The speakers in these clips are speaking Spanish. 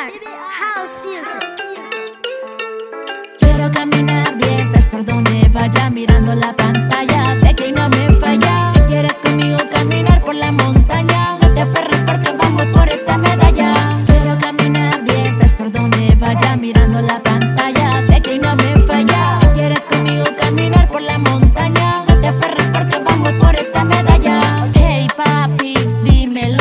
BBR House Music. Quiero caminar bien fast por donde vaya, mirando la pantalla. Sé que no me falla. Si quieres conmigo caminar por la montaña, no te aferres porque vamos por esa medalla. Quiero caminar bien fast por donde vaya, mirando la pantalla. Sé que no me falla. Si quieres conmigo caminar por la montaña, no te aferres porque vamos por esa medalla. Hey papi, dímelo.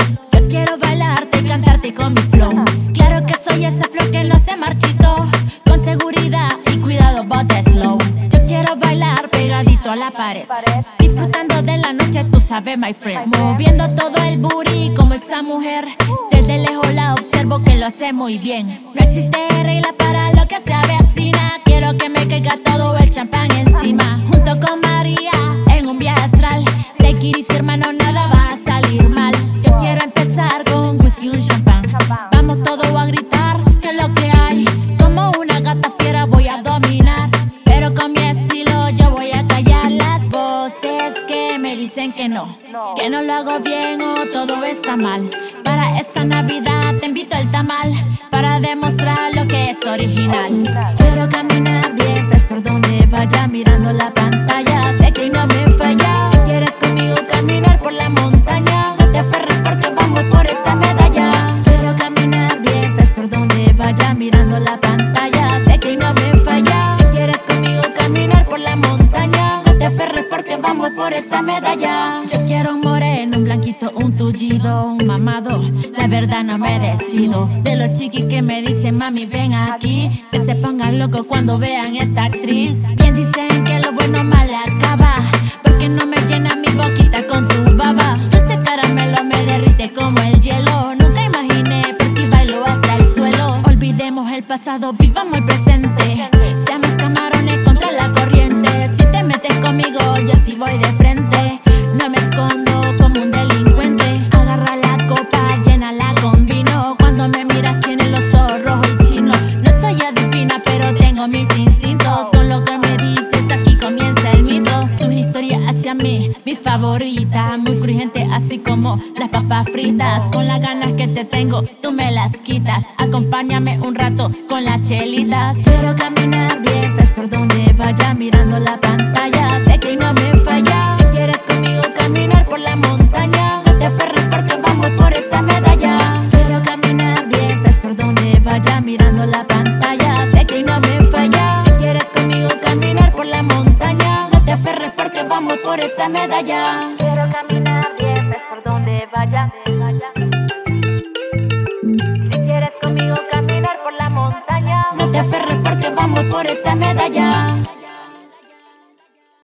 Yo quiero bailarte y cantarte con mi flow. Claro que soy esa flor que no se marchitó. Con seguridad y cuidado, but slow. Yo quiero bailar pegadito a la pared, disfrutando de la noche, tú sabes, my friend. Moviendo todo el booty como esa mujer. Desde lejos la observo que lo hace muy bien. No existe regla para lo que se avecina. Quiero que me caiga todo el champán encima. Junto con María en un viaje astral. Take it easy, hermano, nada va a salir mal. Yo quiero empezar con un whisky y un champán. Vamos todos a gritar que es lo que hay. Como una gata fiera voy a dominar, pero con mi estilo yo voy a callar las voces que me dicen que no lo hago bien o todo está mal. Para esta Navidad te invito al tamal para demostrar lo que es original. Quiero caminar bien fast por donde vaya, mirando la pantalla. Sé que no me falla. Si quieres conmigo caminar por la montaña, no te aferres porque vamos por esa medalla. Quiero caminar bien fast por donde vaya, mirando la pantalla. Sé que no me falla. Si quieres conmigo caminar por la montaña, no te aferres porque vamos por esa medalla. Yo quiero un moreno, un blanquito, un tullido, un mamado. La verdad no me decido. De los chiquis que me dicen mami ven aquí, que se pongan locos cuando vean esta actriz. Bien dicen que lo bueno mal acaba, porque no me llena mi boquita con tu baba. Dulce caramelo me derrite como el hielo. Nunca imaginé por ti bailo hasta el suelo. Olvidemos el pasado, vivamos el presente. Seamos camarones contra la corriente. Si te metes conmigo, yo sí voy de frente. No me escondo como un delincuente. Agarra la copa, llénala con vino. Cuando me miras tienes los ojos rojos y chinos. No soy adivina, pero tengo mis instintos. Con lo que me dices, aquí comienza el mito. Tus historias hacia mí, mi favorita. Muy crujiente, así como las papas fritas. Con las ganas que te tengo, tú me las quitas. Acompáñame un rato con las chelitas. Quiero caminar bien fast por donde vaya, mirando la pantalla. Sé que no me falla. Si quieres conmigo caminar por la montaña, no te aferres porque vamos por esa medalla. Quiero caminar bien fast por donde vaya, mirando la pantalla. Sé que no me falla. Si quieres conmigo caminar por la montaña, no te aferres porque vamos por esa medalla. Quiero caminar bien fast por donde vaya. Si quieres conmigo caminar por la montaña, no te aferres porque vamos por esa medalla.